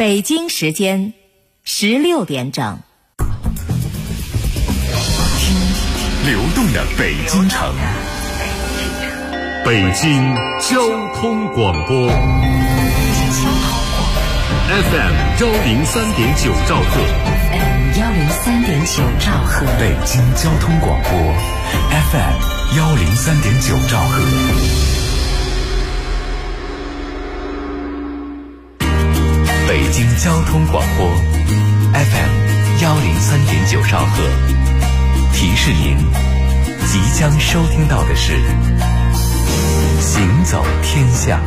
北京时间16点整。 听流动的北京城，北京交通广播 FM 103.9兆赫， 103.9兆赫， 北京交通广播 FM 103.9兆赫。北京交通广播 FM 103.9兆赫，提示您即将收听到的是行走天下。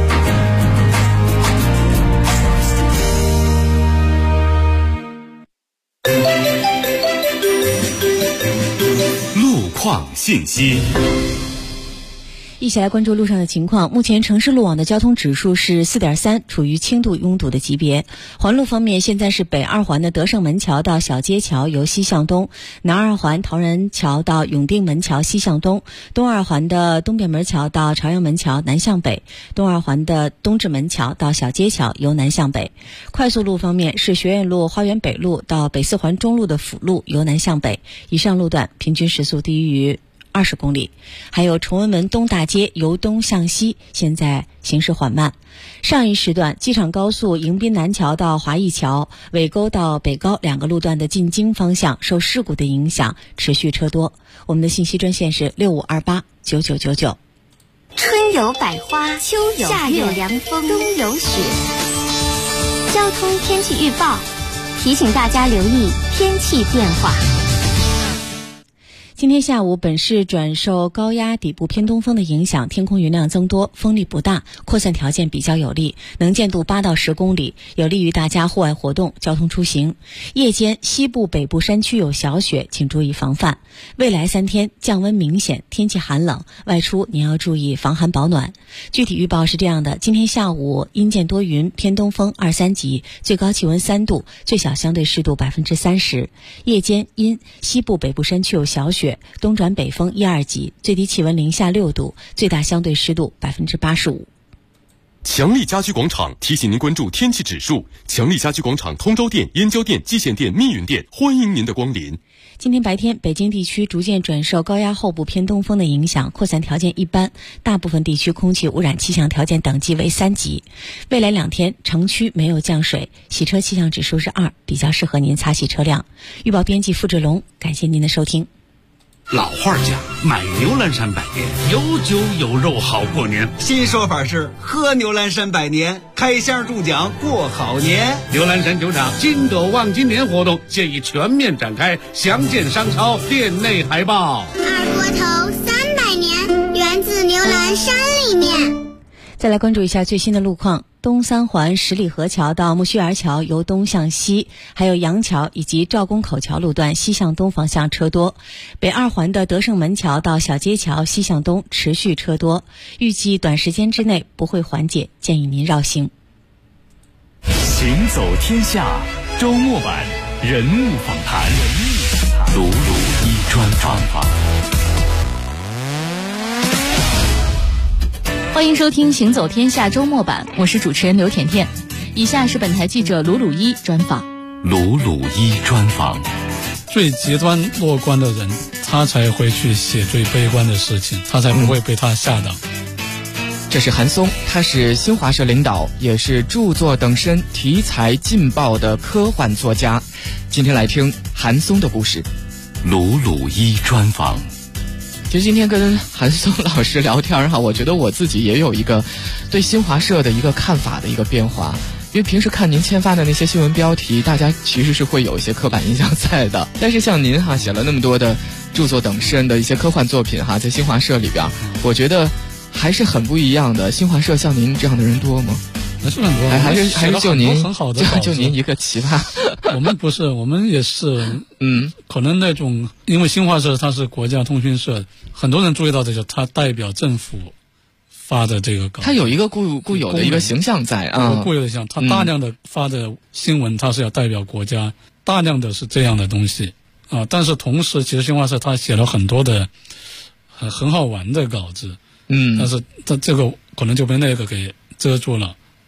路况信息， 一起来关注路上的情况。目前城市路网的交通指数是 4.3， 处于轻度拥堵的级别。环路方面，现在是北二环的德胜门桥到小街桥由西向东，南二环陶然桥到永定门桥西向东，东二环的东便门桥到朝阳门桥南向北，东二环的东直门桥到小街桥由南向北。快速路方面是学院路花园北路到北四环中路的辅路由南向北，以上路段平均时速低于20公里。还有崇文门东大街由东向西，现在行驶缓慢。上一时段机场高速迎宾南桥到华义桥、尾沟到北高两个路段的进京方向受事故的影响持续车多。我们的信息专线是65289999。 春有百花，秋有夏有凉风，冬有雪。交通天气预报提醒大家留意天气变化。 今天下午，本市转受高压底部偏东风的影响，天空云量增多，风力不大，扩散条件比较有利，能见度8到10公里，有利于大家户外活动、交通出行。夜间西部、北部山区有小雪，请注意防范。未来3天降温明显，天气寒冷，外出您要注意防寒保暖。具体预报是这样的：今天下午阴见多云，偏东风2、3级，最高气温3度，最小相对湿度30%。夜间阴，西部、北部山区有小雪，东转北风1、2级，最低气温零下6度，最大相对湿度85%。 强力家居广场提醒您关注天气指数。强力家居广场通州店、燕郊店、蓟县店、密云店，欢迎您的光临。 今天白天，北京地区逐渐转受高压后部偏东风的影响，扩散条件一般，大部分地区空气污染气象条件等级为3级。未来2天，城区没有降水，洗车气象指数是2，比较适合您擦洗车辆。预报编辑付志龙，感谢您的收听。 老话讲，买牛栏山百年，有酒有肉好过年。 新说法是喝牛栏山百年，开箱中奖过好年。 牛栏山酒厂金斗望金年活动现已全面展开，详见商超店内海报。 二锅头300年，源自牛栏山里面。 再来关注一下最新的路况。东三环十里河桥到木樨园桥由东向西，还有杨桥以及赵公口桥路段西向东方向车多。北二环的德胜门桥到小街桥西向东持续车多，预计短时间之内不会缓解，建议您绕行。 行走天下周末版人物访谈，鲁鲁一专访。 欢迎收听行走天下周末版，我是主持人刘甜甜。以下是本台记者鲁鲁一专访。 鲁鲁一专访。 最极端乐观的人，他才会去写最悲观的事情，他才不会被他吓到。 这是韩松，他是新华社领导，也是著作等身、题材劲爆的科幻作家。今天来听韩松的故事。 鲁鲁一专访。 其实今天跟韩松老师聊天哈，我觉得我自己也有一个对新华社的一个看法的一个变化。因为平时看您签发的那些新闻标题，大家其实是会有一些刻板印象在的。但是像您哈写了那么多的著作等身的一些科幻作品哈，在新华社里边，我觉得还是很不一样的。新华社像您这样的人多吗？ 还是很多， 还是就您很好的， 就您一个奇葩。 我们不是，我们也是，可能那种，因为新华社它是国家通讯社，很多人注意到这个，它代表政府发的这个稿， 它有一个固有的一个形象在啊， 固有的形象，它大量的发的新闻，它是要代表国家，大量的是这样的东西啊。但是同时，其实新华社它写了很多的很好玩的稿子，但是它这个可能就被那个给遮住了。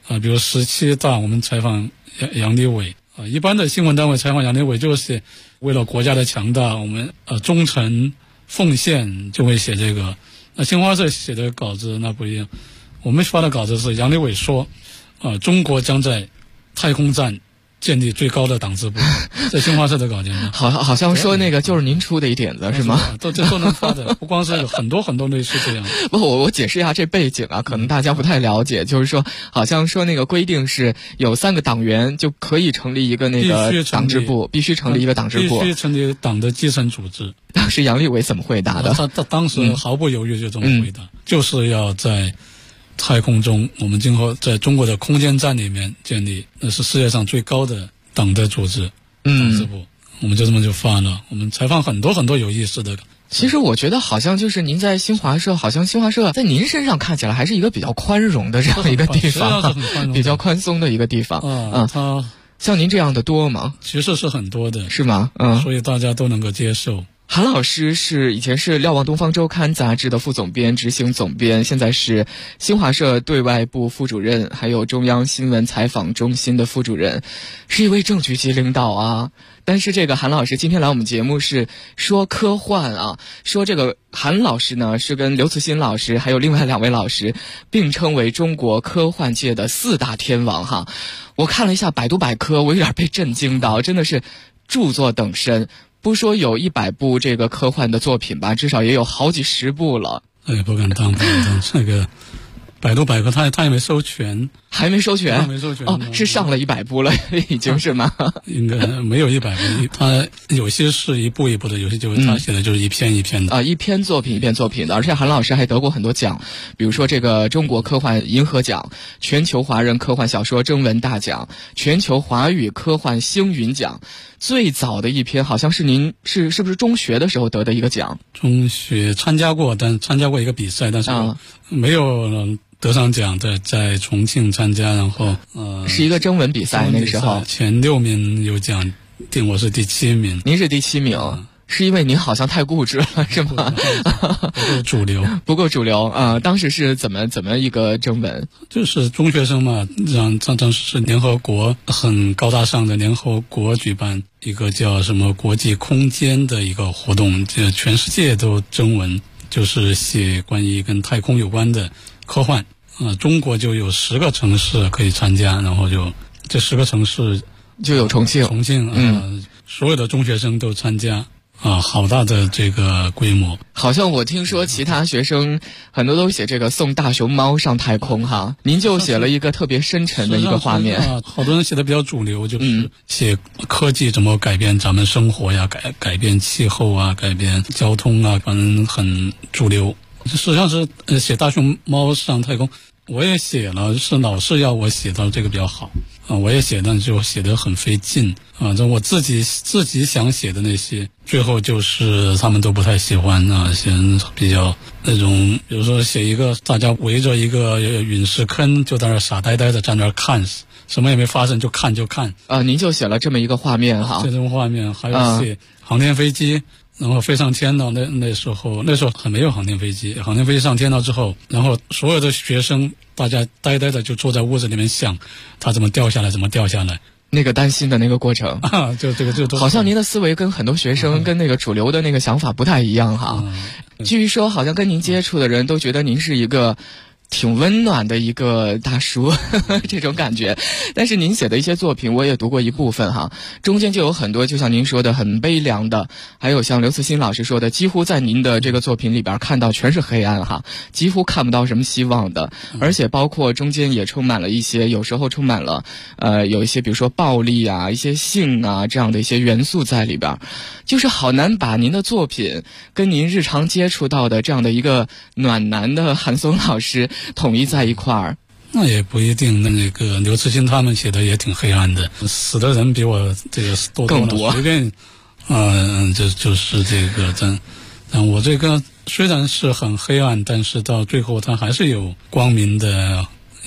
比如17大我们采访杨利伟一般的新闻单位采访杨利伟就是为了国家的强大，我们忠诚奉献就会写这个。那新华社写的稿子那不一样，我们发的稿子是杨利伟说中国将在太空站建立最高的党支部，在新华社的稿件上， 好像说那个就是您出的一点子是吗？ 都能发的，不光是有很多类似这样。 不，我解释一下这背景啊，可能大家不太了解，就是说，好像说那个规定是有3个党员就可以成立一个那个党支部，必须成立一个党支部， 必须成立党的基层组织。 当时杨利伟怎么回答的？ 他当时毫不犹豫就这么回答，就是要在太空中，我们今后在中国的空间站里面建立，那是世界上最高的党的组织，党支部。我们就这么就发了。我们采访很多有意思的。 其实我觉得好像就是您在新华社，好像新华社在您身上看起来还是一个比较宽容的这样一个地方，比较宽松的一个地方。 他像您这样的多吗？ 其实是很多的， 是吗？ 所以大家都能够接受。 韩老师以前是瞭望东方周刊杂志的副总编、执行总编，现在是新华社对外部副主任，还有中央新闻采访中心的副主任，是一位正局级领导啊。但是这个韩老师今天来我们节目是说科幻啊，说这个韩老师呢是跟刘慈欣老师还有另外2位老师并称为中国科幻界的4大天王哈。我看了一下百度百科，我有点被震惊到，真的是著作等身。不说有100部这个科幻的作品吧，至少也有好几10部了。 不敢当这个百度百科他也没收全， 还没收全， 没收全是上了100部了，已经是吗？ 应该没有100部，他有些是一步一步的，有些就是他写的就是一篇一篇的一篇作品一篇作品的。而且韩老师还得过很多奖，比如说这个中国科幻银河奖、全球华人科幻小说征文大奖、全球华语科幻星云奖。最早的一篇好像是您是不是中学的时候得的一个奖？ 中学参加过一个比赛，但是没有得上奖，在重庆参加，然后是一个征文比赛，那个时候前6名有奖，我是第7名。 您是第7名。是因为您好像太固执了，是吗？不够主流啊！当时是怎么一个征文？ 就是中学生嘛，当时是联合国很高大上的联合国举办一个叫什么国际空间的一个活动，全世界都征文，就是写关于跟太空有关的科幻。中国就有10个城市可以参加，然后就这10个城市就有重庆， 所有的中学生都参加。好大的这个规模。 好像我听说其他学生很多都写这个送大熊猫上太空哈，您就写了一个特别深沉的一个画面。 好多人写的比较主流，就是写科技怎么改变咱们生活呀，改变气候啊，改变交通啊，反正很主流。实际上是写大熊猫上太空，我也写了，是老师要我写到这个比较好我也写，但就写得很费劲这我自己想写的那些，最后就是他们都不太喜欢写比较那种，比如说写一个大家围着一个陨石坑，就在那傻呆呆的站那儿看，什么也没发生，就看您就写了这么一个画面哈， 这种画面，还有写航天飞机。然后飞上天了，那时候还没有航天飞机上天了之后，然后所有的学生大家呆呆的就坐在屋子里面想，它怎么掉下来， 那个担心的那个过程就这个就好像您的思维跟很多学生跟那个主流的那个想法不太一样哈。据说好像跟您接触的人都觉得您是一个挺温暖的一个大叔这种感觉。但是您写的一些作品我也读过一部分哈，中间就有很多就像您说的很悲凉的，还有像刘慈欣老师说的，几乎在您的这个作品里边看到全是黑暗哈，几乎看不到什么希望的。而且包括中间也充满了一些，有时候充满了有一些比如说暴力啊，一些性啊这样的一些元素在里边，就是好难把您的作品跟您日常接触到的这样的一个暖男的韩松老师统一在一块儿。 那也不一定，那个刘慈欣他们写的也挺黑暗的，死的人比我这个更多， 随便就是这个但我这个虽然是很黑暗，但是到最后它还是有光明的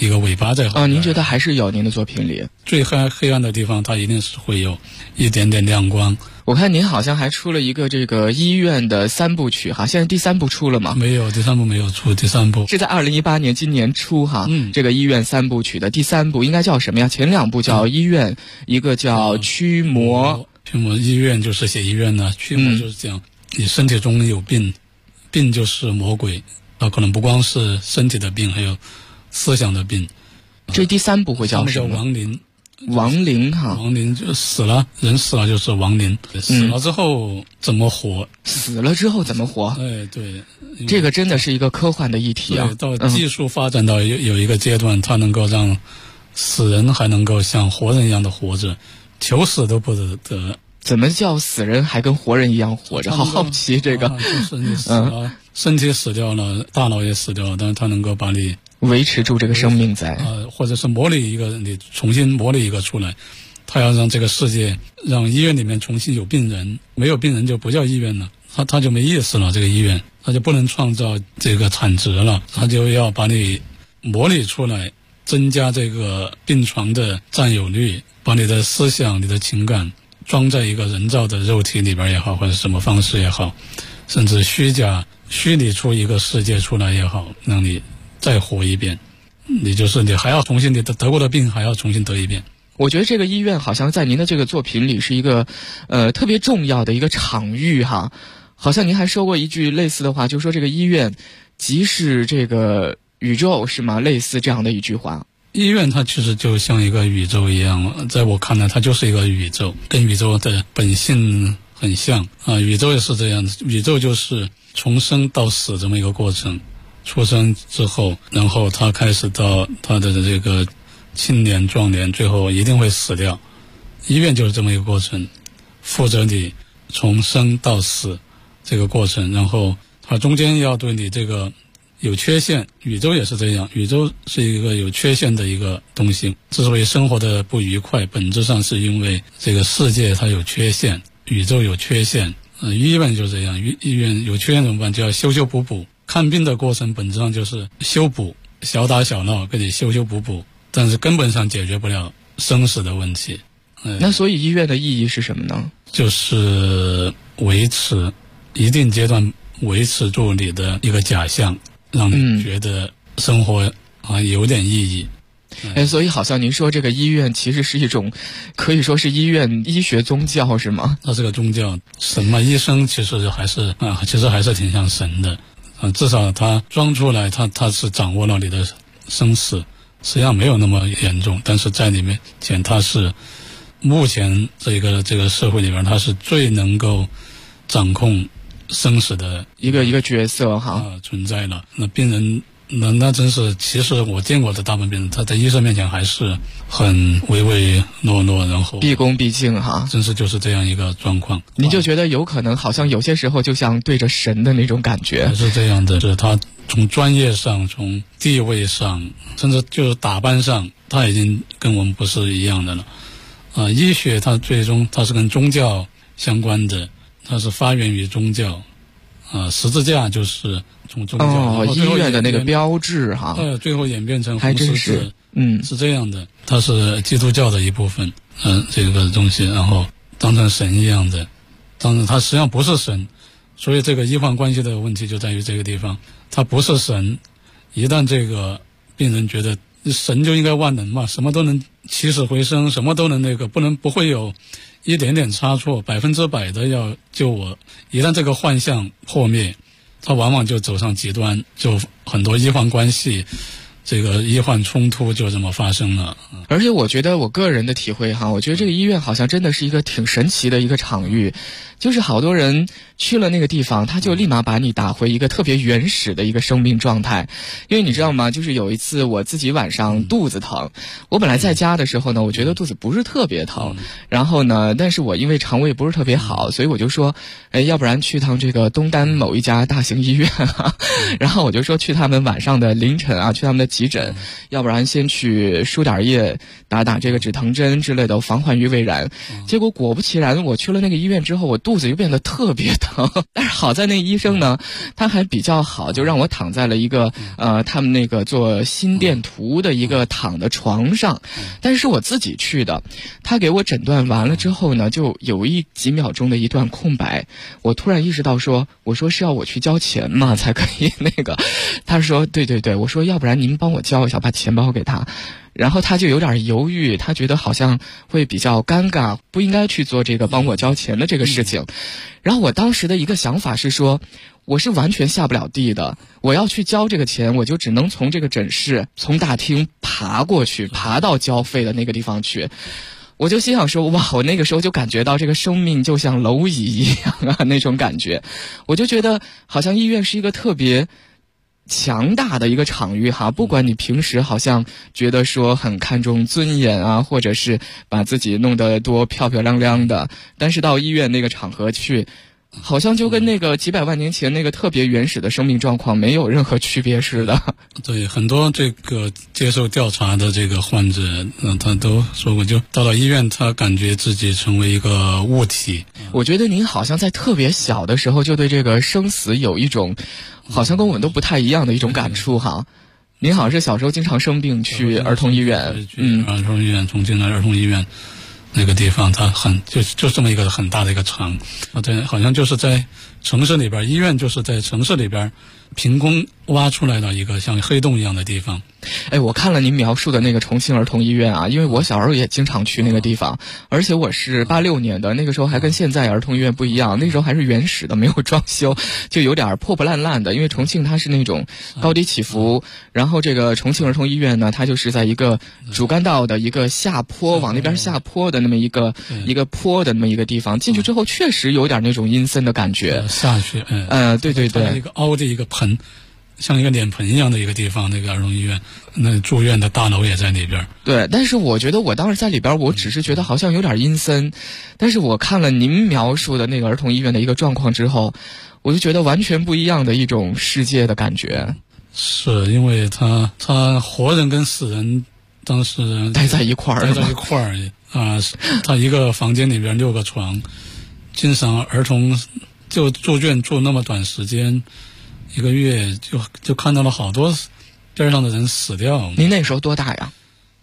一个尾巴在后边。 您觉得还是有您的作品里最黑暗的地方，它一定是会有一点点亮光。 我看您好像还出了一个这个医院的3部曲哈，现在第3部出了吗？ 没有，第3部没有出，第3部是在2018年今年初哈。这个医院3部曲的第3部应该叫什么呀？前2部叫医院，一个叫驱魔。 驱魔医院就是写医院呢，驱魔就是讲你身体中有病，病就是魔鬼，可能不光是身体的病，还有思想的病。 这第3部会叫什么？ 叫亡灵。 亡灵哈， 亡灵就死了，人死了就是亡灵。死了之后怎么活？ 死了之后怎么活？ 哎，对， 这个真的是一个科幻的议题啊。 到技术发展到有一个阶段，它能够让死人还能够像活人一样的活着，求死都不得。 怎么叫死人还跟活人一样活着？好好奇这个。 就是你死了，身体死掉了，大脑也死掉了，但是它能够把你维持住这个生命在， 或者是模拟一个，你重新模拟一个出来，他要让这个世界，让医院里面重新有病人，没有病人就不叫医院了，他就没意思了，这个医院他就不能创造这个产值了，他就要把你模拟出来，增加这个病床的占有率，把你的思想、你的情感装在一个人造的肉体里边也好，或者什么方式也好，甚至虚拟出一个世界出来也好，让你再活一遍，你还要重新，你得过的病还要重新得一遍。 我觉得这个医院好像在您的这个作品里是一个特别重要的一个场域哈。好像您还说过一句类似的话，就是说这个医院即是这个宇宙，是吗？类似这样的一句话。 医院它其实就像一个宇宙一样，在我看来它就是一个宇宙，跟宇宙的本性很像啊。宇宙也是这样的，宇宙就是从生到死这么一个过程。出生之后，然后他开始到他的这个青年壮年，最后一定会死掉。医院就是这么一个过程，负责你从生到死这个过程，然后它中间要对你这个有缺陷。宇宙也是这样，宇宙是一个有缺陷的一个东西，之所以生活的不愉快，本质上是因为这个世界它有缺陷，宇宙有缺陷。医院就这样，医院有缺陷怎么办？就要修补补。看病的过程本质上就是修补，小打小闹给你修补，但是根本上解决不了生死的问题。 那所以医院的意义是什么呢？ 就是维持一定阶段，维持住你的一个假象，让你觉得生活有点意义。 所以好像您说这个医院其实是一种，可以说是医院医学宗教是吗？ 它是个宗教，神嘛，医生其实还是挺像神的。至少他装出来，他是掌握了你的生死，实际上没有那么严重，但是在里面前他是目前这个社会里边，他是最能够掌控生死的一个角色哈存在了。那病人那真是，其实我见过的大部分病人，他在医生面前还是很唯唯诺诺，然后毕恭毕敬哈， 真是就是这样一个状况。 您就觉得有可能好像有些时候就像对着神的那种感觉。 是这样的，是他从专业上，从地位上，甚至就是打扮上，他已经跟我们不是一样的了。医学它最终它是跟宗教相关的，它是发源于宗教。十字架就是从宗教， 医院的那个标志哈， 最后演变成红十字，是这样的，它是基督教的一部分，这个东西，然后当成神一样的，当然它实际上不是神，所以这个医患关系的问题就在于这个地方，它不是神，一旦这个病人觉得神就应该万能嘛，什么都能起死回生，什么都能不会有一点点差错，100%的要救我。一旦这个幻象破灭，他往往就走上极端，就很多医患关系，这个医患冲突就这么发生了。 而且我觉得我个人的体会哈，我觉得这个医院好像真的是一个挺神奇的一个场域，就是好多人去了那个地方，他就立马把你打回一个特别原始的一个生命状态。因为你知道吗，就是有一次我自己晚上肚子疼，我本来在家的时候呢，我觉得肚子不是特别疼，然后呢，但是我因为肠胃不是特别好，所以我就说要不然去趟这个东单某一家大型医院啊，然后我就说去他们晚上的凌晨啊，去他们的急诊，要不然先去输点液，打这个止疼针之类的，防患于未然。结果果不其然，我去了那个医院之后，我肚子又变得特别疼。但是好在那医生呢，他还比较好，就让我躺在了一个他们那个做心电图的一个躺的床上。但是我自己去的，他给我诊断完了之后呢，就有几秒钟的一段空白。我突然意识到我说是要我去交钱吗才可以那个？他说对，我说要不然您帮我交一下，把钱包给他。然后他就有点犹豫，他觉得好像会比较尴尬，不应该去做这个帮我交钱的这个事情。然后我当时的一个想法是说，我是完全下不了地的，我要去交这个钱，我就只能从这个诊室从大厅爬过去，爬到交费的那个地方去。我就心想说，哇，我那个时候就感觉到这个生命就像蝼蚁一样啊，那种感觉。我就觉得好像医院是一个特别强大的一个场域哈，不管你平时好像觉得说很看重尊严啊，或者是把自己弄得多漂漂亮亮的，但是到医院那个场合去，好像就跟那个几百万年前那个特别原始的生命状况没有任何区别似的。 对，很多这个接受调查的这个患者，他都说过，就到了医院，他感觉自己成为一个物体。 我觉得您好像在特别小的时候就对这个生死有一种好像跟我们都不太一样的一种感触哈。您好像是小时候经常生病去儿童医院， 儿童医院，重庆的儿童医院那个地方，它就这么一个很大的一个场，对，好像就是在城市里边，医院就是在城市里边凭空挖出来的一个像黑洞一样的地方。 哎，我看了您描述的那个重庆儿童医院啊，因为我小时候也经常去那个地方，而且我是86年的，那个时候还跟现在儿童医院不一样，那时候还是原始的，没有装修，就有点破破烂烂的。因为重庆它是那种高低起伏，然后这个重庆儿童医院呢，它就是在一个主干道的一个下坡，往那边下坡的那么一个坡的那么一个地方，进去之后确实有点那种阴森的感觉。 下去， 对， 一个凹的一个盆，像一个脸盆一样的一个地方，那个儿童医院，那住院的大楼也在那边。 对，但是我觉得我当时在里边，我只是觉得好像有点阴森，但是我看了您描述的那个儿童医院的一个状况之后，我就觉得完全不一样的一种世界的感觉。 是因为他活人跟死人当时待在一块儿啊，他一个房间里边6个床，经常儿童就住院住那么短时间，1个月就看到了好多边上的人死掉。 您那时候多大呀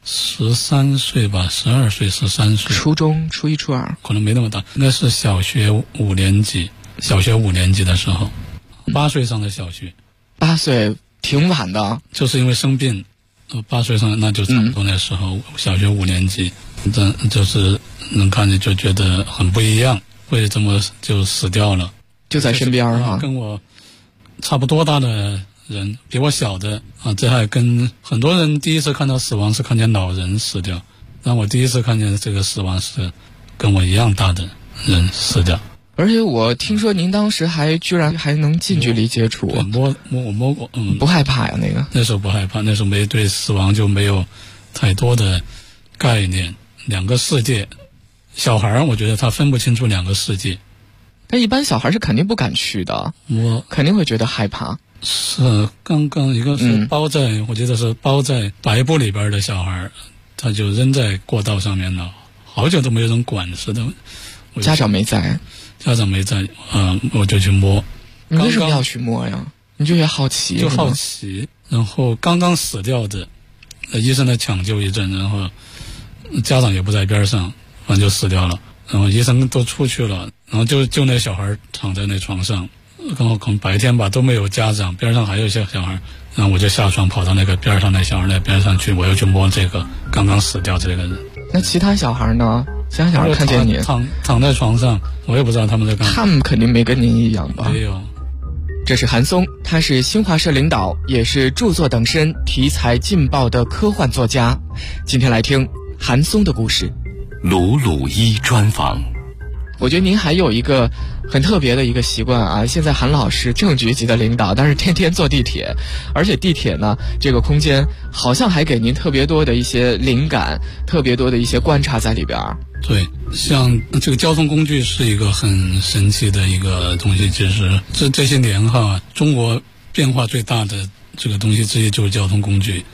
？13岁吧，12岁13岁。 初中初1初2？ 可能没那么大，应该是小学5年级的时候，8岁上的小学。 8岁挺晚的。 就是因为生病，8岁上那就差不多那时候，小学5年级，就是能看见就觉得很不一样，为什么就死掉了？ 就在身边哈， 跟我差不多大的人，比我小的啊，这还跟很多人第一次看到死亡是看见老人死掉，但我第一次看见这个死亡是跟我一样大的人死掉。 而且我听说您当时居然还能近距离接触， 我摸过， 不害怕呀？ 那时候不害怕，那时候对死亡就没有太多的概念。2个世界，小孩我觉得他分不清楚2个世界。 但一般小孩是肯定不敢去的，我肯定会觉得害怕。 是刚刚一个是我记得是包在白布里边的小孩，他就扔在过道上面了，好久都没有人管似的。 家长没在， 我就去摸。 你为什么要去摸呀？你就也好奇？ 就好奇。然后刚刚死掉的，医生来抢救一阵，然后家长也不在边上，反正就死掉了。然后医生都出去了，然后就那小孩躺在那床上，刚好可能白天吧都没有家长，边上还有一些小孩，然后我就下床跑到那个边上那小孩那边上去，我又去摸这个刚刚死掉这个人。 那其他小孩呢？其他小孩看见你躺在床上，我也不知道他们在干嘛。 他们肯定没跟您一样吧？ 没有。 这是韩松，他是新华社领导，也是著作等身、题材劲爆的科幻作家。今天来听韩松的故事。 鲁鲁一专访。 我觉得您还有一个很特别的一个习惯啊，现在韩老师正局级的领导，但是天天坐地铁，而且地铁呢这个空间好像还给您特别多的一些灵感，特别多的一些观察在里边。 对，像这个交通工具是一个很神奇的一个东西，就是这些年哈，中国变化最大的这个东西之一就是交通工具。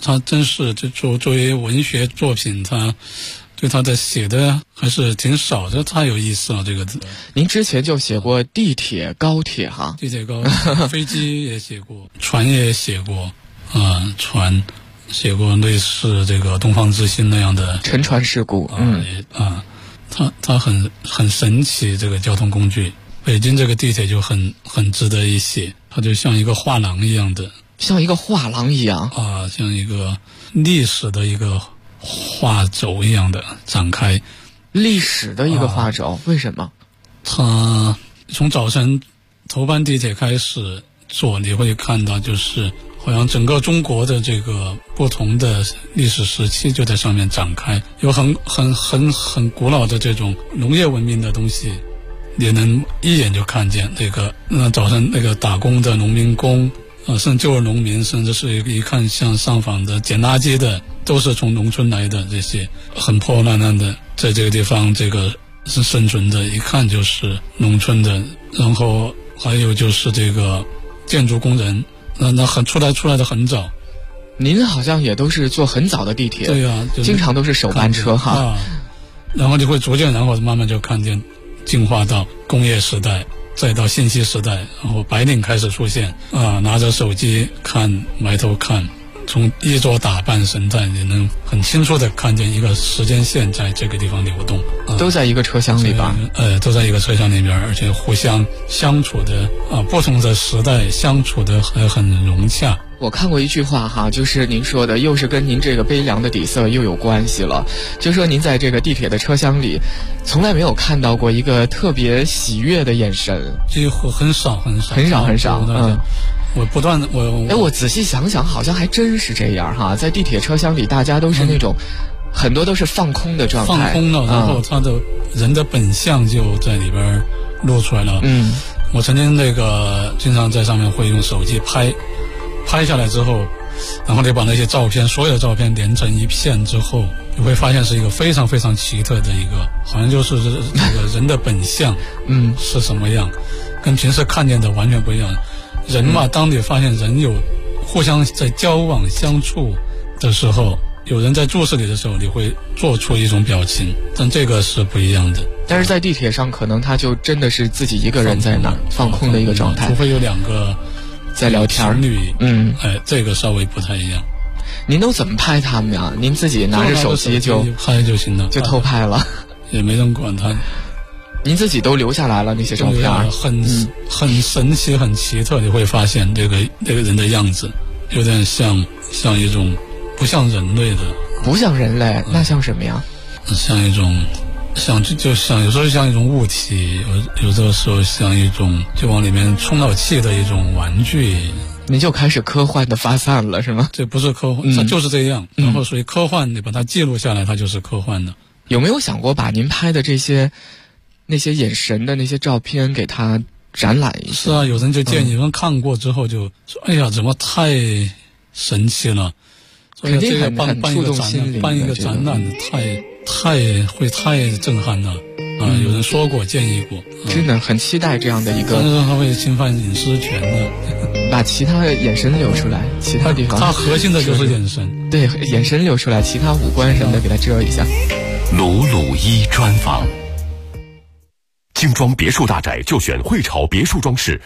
他真是就作为文学作品，他对他的写的还是挺少的，太有意思了这个字。 您之前就写过地铁、高铁哈， 地铁、高铁，飞机也写过，船也写过，船写过类似这个东方之星那样的沉船事故， 它很神奇这个交通工具。北京这个地铁就很值得一写，它就像一个画廊一样的， 像一个画廊一样像一个历史的一个画轴一样的展开。 历史的一个画轴，为什么？ 它从早晨头班地铁开始坐，你会看到就是好像整个中国的这个不同的历史时期就在上面展开，有很古老的这种农业文明的东西，也能一眼就看见那早晨那个打工的农民工甚至就是农民，甚至是一看像上访的捡垃圾的，都是从农村来的，这些很破烂的在这个地方这个是生存的，一看就是农村的。然后还有就是这个建筑工人，那出来的很早。 您好像也都是坐很早的地铁， 对呀， 经常都是首班车哈。 然后你会逐渐，然后慢慢就看见进化到工业时代，再到信息时代，然后白领开始出现拿着手机看，埋头看，从衣着打扮神态也能很清楚的看见一个时间线在这个地方流动， 都在一个车厢里吧？ 都在一个车厢里边，而且互相相处的不同的时代相处的还很融洽。 我看过一句话哈，就是您说的，又是跟您这个悲凉的底色又有关系了。就说您在这个地铁的车厢里，从来没有看到过一个特别喜悦的眼神， 几乎很少。我不断的我仔细想想，好像还真是这样哈。在地铁车厢里，大家都是那种很多都是放空的状态， 放空了，然后他的人的本相就在里边露出来了。我曾经经常在上面会用手机拍下来之后，然后你把那些照片，所有的照片连成一片之后，你会发现是一个非常非常奇特的一个，好像就是这个人的本相，是什么样，跟平时看见的完全不一样。人嘛，当你发现人有互相在交往相处的时候，有人在注视你的时候，你会做出一种表情，但这个是不一样的。 但是在地铁上，可能他就真的是自己一个人在那放空的一个状态， 除非有两个在聊天情侣，这个稍微不太一样。 您都怎么拍他们呀？您自己拿着手机就拍就行了， 就偷拍了， 也没人管他。 您自己都留下来了那些照片， 很神奇，很奇特。你会发现这个人的样子，有点像一种不像人类的， 不像人类，那像什么呀？ 像一种。就像有时候像一种物体，有的时候像一种就往里面充到气的一种玩具。 你就开始科幻的发散了是吗？ 这不是科幻，它就是这样。然后所以科幻你把它记录下来，它就是科幻的。 有没有想过把您拍的那些眼神的那些照片给它展览一下？ 是啊，有人就建议，有人看过之后就说：“哎呀，怎么太神奇了！” 肯定很触动心灵。 办一个展览太震撼了有人说过，建议过， 真的很期待这样的一个。 但是他会侵犯隐私权的， 把其他的眼神留出来，其他地方。 它核心的就是眼神， 对，眼神留出来，其他五官什么的给它遮一下。 鲁鲁一专访。精装别墅大宅就选汇潮别墅装饰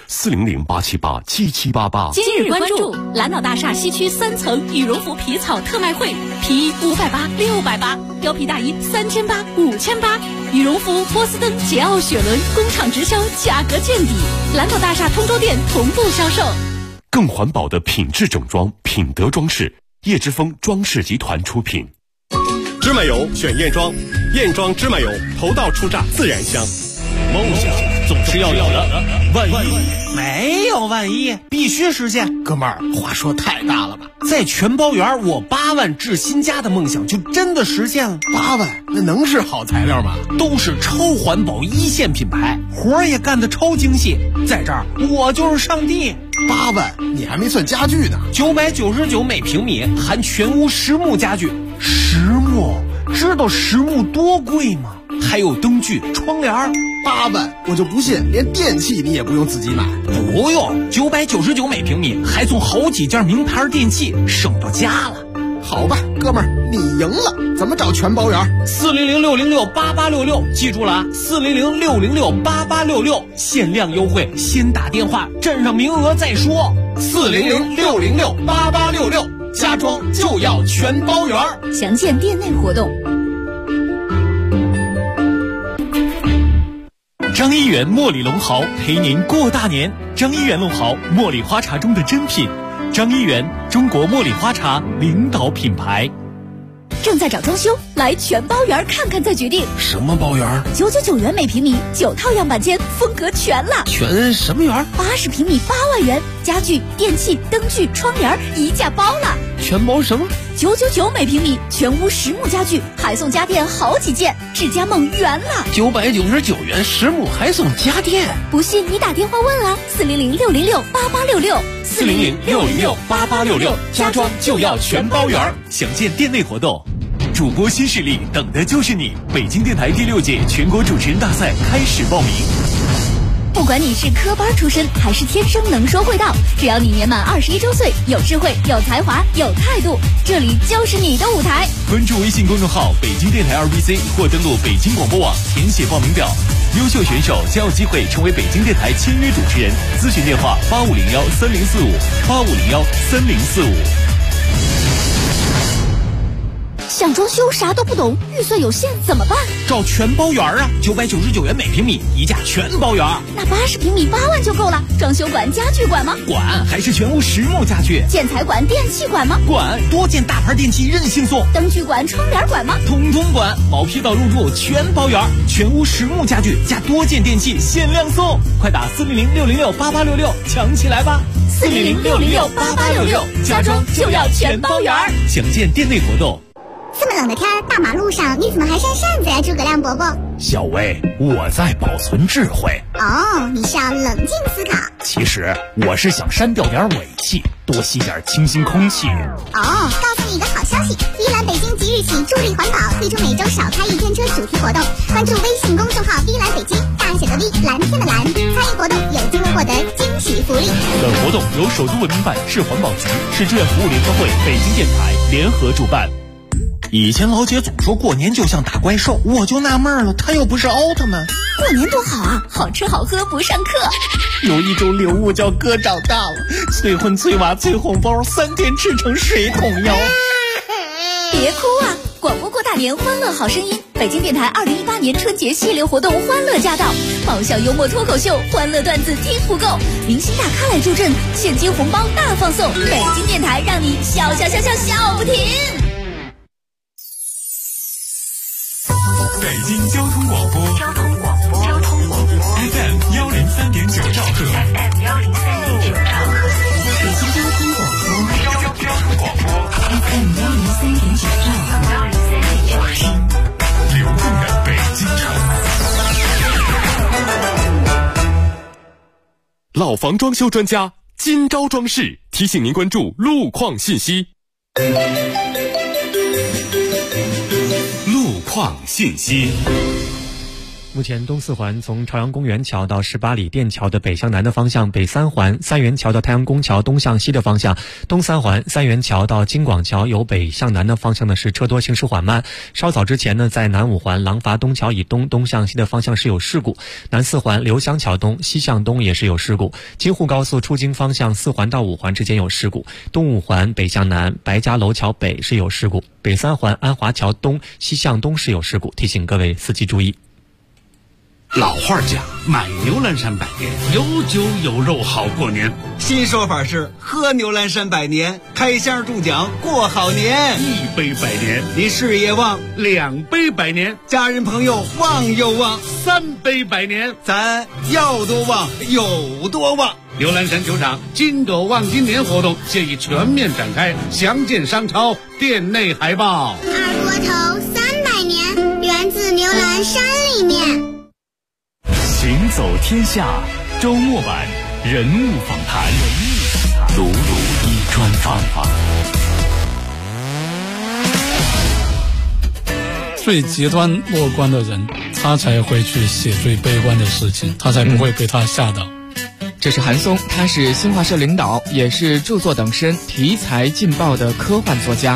，400-878-7788。 今日关注蓝岛大厦西区3层羽绒服皮草特卖会，皮衣580、680，貂皮大衣3800、5800，羽绒服、波司登、捷奥雪伦工厂直销，价格见底。蓝岛大厦通州店同步销售。 更环保的品质整装，品德装饰，叶之峰装饰集团出品。 芝麻油选燕庄，燕庄芝麻油头道出榨，自然香。梦想总是要有的，万一没有万一，必须实现。哥们儿，话说太大了吧？在全包园，我8万置新家的梦想就真的实现了。 8万，那能是好材料吗？ 都是超环保一线品牌，活儿也干得超精细。在这儿，我就是上帝。 8万，你还没算家具呢。 999每平米，含全屋实木家具。实木，知道实木多贵吗？还有灯具、窗帘。 8万，我就不信连电器你也不用自己买。 不用，999每平米，还送好几件名牌电器，省到家了。 好吧，哥们儿，你赢了。怎么找全包圆 ？400-606-8866，记住了啊！400-606-8866，限量优惠，先打电话，占上名额再说。400-606-8866，家装就要全包圆。 详见店内活动。 张一元茉莉龙豪陪您过大年。张一元龙豪，茉莉花茶中的珍品。张一元，中国茉莉花茶领导品牌。 正在找装修，来全包圆看看再决定。 什么包圆 ？999元每平米，9套样板间，风格全了。 全什么圆 ？80平米8万元，家具、电器、灯具、窗帘一价包了。 全包什么 ？999每平米，全屋实木家具，还送家电好几件，智家梦圆了。 999元实木还送家电， 不信你打电话问啊，400-606-8866。 400-606-8866，家装就要全包圆。详见店内活动。主播新势力，等的就是你！北京电台第6届全国主持人大赛开始报名。 不管你是科班出身还是天生能说会道，只要你年满21周岁，有智慧、有才华、有态度，这里就是你的舞台。 关注微信公众号北京电台2BC 或登录北京广播网填写报名表，优秀选手将有机会成为北京电台签约主持人。咨询电话8501-3045，8501-3045。 想装修啥都不懂，预算有限怎么办？ 找全包圆啊！999元每平米，一价全包圆。 那80平米8万就够了。装修管、家具管吗？ 管，还是全屋实木家具。 建材管、电器管吗？ 管，多件大牌电器任性送。 灯具管、窗帘管吗？ 统统管，毛坯到入住全包圆，全屋实木家具加多件电器限量送。快打400-606-8866，抢起来吧 ！400-606-8866，家装就要全包圆。 详见店内活动。 这么冷的天，大马路上你怎么还扇扇子呀，诸葛亮伯伯？ 小薇，我在保存智慧。 哦，你是要冷静思考。 其实我是想删掉点尾气，多吸点清新空气。 哦，告诉你一个好消息，碧蓝北京即日起助力环保，推出每周少开一天车主题活动。关注微信公众号碧蓝北京，大写的 V， 蓝天的蓝，参与活动有机会获得惊喜福利。 本活动由首都文明办、市环保局、市志愿服务联合会、北京电台联合主办。 以前老姐总说过年就像打怪兽，我就纳闷了，她又不是奥特曼。 过年多好啊，好吃好喝不上课。 有一种礼物叫哥长大了，催婚催娃催红包，3天吃成水桶腰。 别哭啊！广播过大年，欢乐好声音。北京电台2018年春节系列活动欢乐驾到，爆笑幽默脱口秀，欢乐段子听不够，明星大咖来助阵，现金红包大放送。北京电台让你笑笑笑笑笑不停。 北京交通广播，FM 103.9兆赫， 北京交通广播，FM 103.9兆赫， 流动的北京城。 老房装修专家今朝装饰提醒您关注路况信息。路况信息。 目前东四环从朝阳公园桥到18里店桥的北向南的方向，北三环三元桥到太阳宫桥东向西的方向，东三环三元桥到京广桥由北向南的方向呢是车多行驶缓慢。稍早之前呢，在南五环廊坊东桥以东东向西的方向是有事故，南四环刘湘桥东西向东也是有事故，京沪高速出京方向4环到5环之间有事故，东五环北向南白家楼桥北是有事故，北三环安华桥东西向东是有事故，提醒各位司机注意。 老话讲，买牛栏山百年，有酒有肉好过年。 新说法是喝牛栏山百年，开箱中奖过好年。 1杯百年， 你事业旺 ；2杯百年， 家人朋友旺又旺 ；3杯百年， 咱要多旺有多旺。 牛栏山球场金狗旺金年活动现已全面展开，详见商超店内海报。 二锅头300年，源自牛栏山里面。 行走天下周末版人物访谈，鲁鲁一专访。 最极端乐观的人，他才会去写最悲观的事情，他才不会被他吓到。 这是韩松，他是新华社领导，也是著作等身、题材劲爆的科幻作家。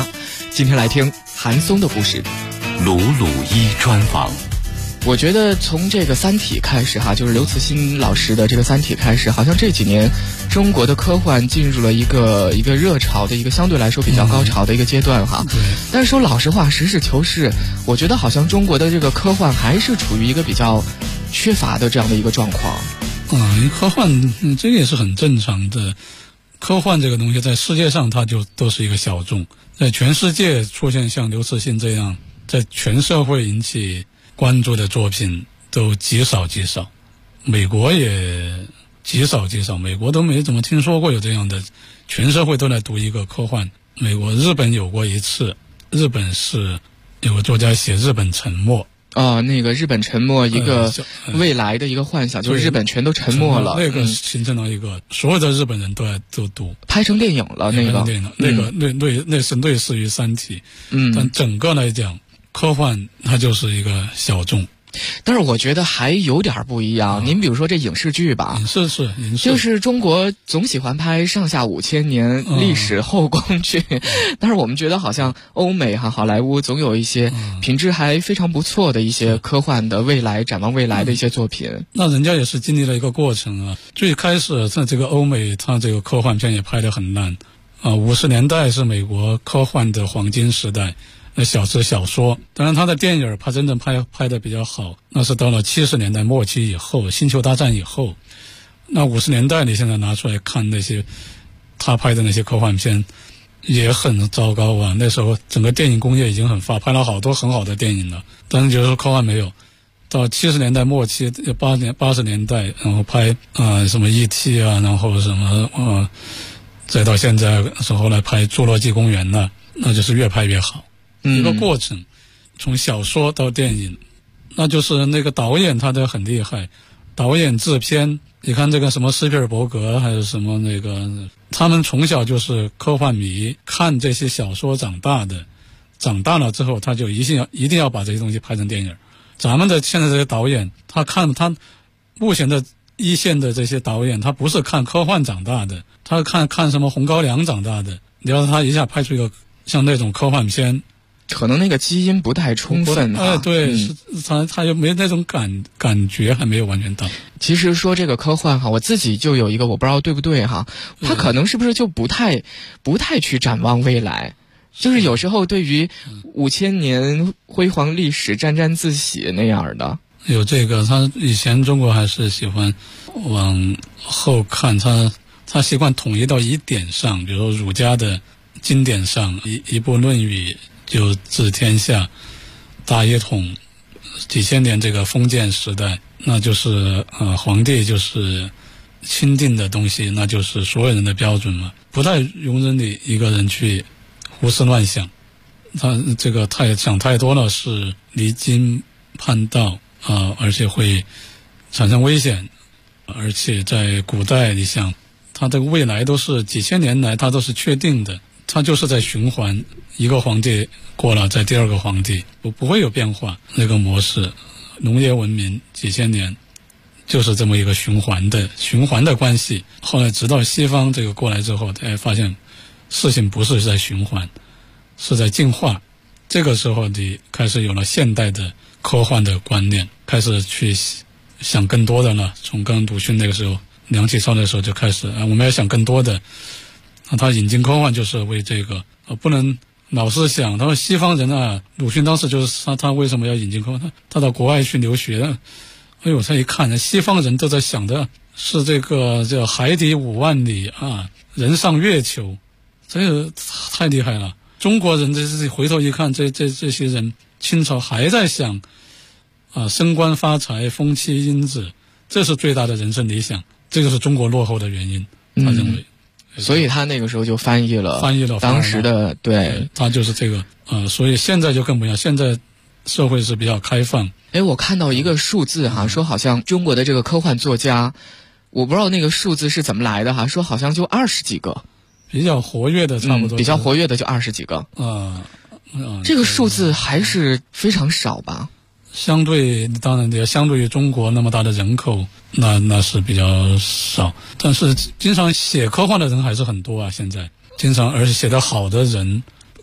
今天来听韩松的故事。 鲁鲁一专访。 我觉得从这个《三体》开始哈，就是刘慈欣老师的这个《三体》开始，好像这几年中国的科幻进入了一个热潮的一个相对来说比较高潮的一个阶段哈。但是说老实话，实事求是，我觉得好像中国的这个科幻还是处于一个比较缺乏的这样的一个状况。 科幻这个也是很正常的。科幻这个东西在世界上它就都是一个小众，在全世界出现像刘慈欣这样在全社会引起关注的作品都极少，美国也极少，美国都没怎么听说过有这样的全社会都来读一个科幻。日本有过一次，日本是有个作家写日本沉没那个日本沉没一个未来的一个幻想，就是日本全都沉没了， 那个形成了一个所有的日本人都读， 拍成电影了，那是类似于《三体》，但整个来讲，科幻它就是一个小众。 但是我觉得还有点不一样。您比如说这影视剧吧， 影视就是中国总喜欢拍上下5000年历史后宫剧，但是我们觉得好像欧美好莱坞总有一些品质还非常不错的一些科幻的未来展望未来的一些作品。 那人家也是经历了一个过程啊。最开始在这个欧美，它这个科幻片也拍得很烂50年代是美国科幻的黄金时代。小说，当然他的电影真正拍的比较好，那是到了70年代末期以后，星球大战以后。那50年代你现在拿出来看那些他拍的那些科幻片也很糟糕啊。那时候整个电影工业已经很拍了好多很好的电影了，但是就是说科幻没有。到70年代末期80年代，然后拍什么 E.T. 然后什么再到现在是后来拍侏罗纪公园了，那就是越拍越好。一个过程，从小说到电影，那就是那个导演他都很厉害，导演制片，你看这个什么斯皮尔伯格还是什么那个，他们从小就是科幻迷，看这些小说长大的，长大了之后他就一定要把这些东西拍成电影。咱们的现在这些导演，他目前的一线的这些导演，他不是看科幻长大的，他看什么红高粱长大的，你要他一下拍出一个像那种科幻片， 可能那个基因不太充分对，他又没那种感觉，还没有完全到。 其实说这个科幻我自己就有一个，我不知道对不对他可能是不是就不太去展望未来，就是有时候对于5000年辉煌历史沾沾自喜那样的。 有这个，他以前中国还是喜欢往后看，他习惯统一到一点上，比如说儒家的经典上，一部《论语》就治天下，大一统，几千年这个封建时代，那就是皇帝就是钦定的东西，那就是所有人的标准嘛，不太容忍你一个人去胡思乱想。他这个想太多了是离经叛道而且会产生危险。而且在古代，你想他的未来都是几千年来他都是确定的，他就是在循环，一个皇帝过了再第二个皇帝，不会有变化。那个模式，农业文明几千年就是这么一个循环的关系。后来直到西方这个过来之后，才发现事情不是在循环，是在进化。这个时候你开始有了现代的科幻的观念，开始去想更多的了。从刚鲁迅那个时候，梁启超的时候就开始我们要想更多的。他引进科幻就是为这个不能老是想他说西方人鲁迅当时就是他为什么要引进科幻，他到国外去留学，他一看西方人都在想的是这个叫海底5万里人上月球，这个太厉害了。中国人这是回头一看，这些人清朝还在想升官发财封妻荫子，这是最大的人生理想，这个是中国落后的原因，他认为。 所以他那个时候就翻译了当时的对， 他就是这个所以现在就更不一样，现在社会是比较开放。 我看到一个数字说好像中国的这个科幻作家，我不知道那个数字是怎么来的说好像就20几个， 比较活跃的差不多， 比较活跃的就20几个这个数字还是非常少吧？ 当然也相对于中国那么大的人口，那是比较少，但是经常写科幻的人还是很多现在经常，而且写得好的人，